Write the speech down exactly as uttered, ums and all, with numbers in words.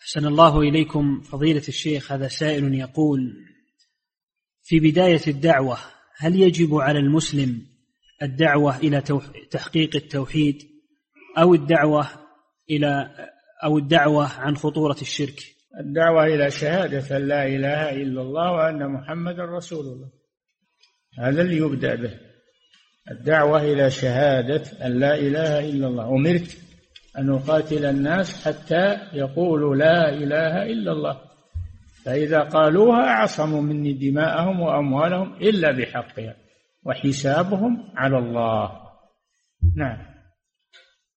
أحسن الله إليكم فضيلة الشيخ. هذا سائل يقول: في بداية الدعوة هل يجب على المسلم الدعوة إلى تحقيق التوحيد أو الدعوة إلى أو الدعوة عن خطورة الشرك؟ الدعوة إلى شهادة أن لا إله إلا الله وأن محمد رسول الله، هذا اللي يبدأ به، الدعوة إلى شهادة أن لا إله إلا الله. أمرت أن أقاتل الناس حتى يقولوا لا إله إلا الله، فإذا قالوها عصموا مني دماءهم وأموالهم إلا بحقها وحسابهم على الله. نعم.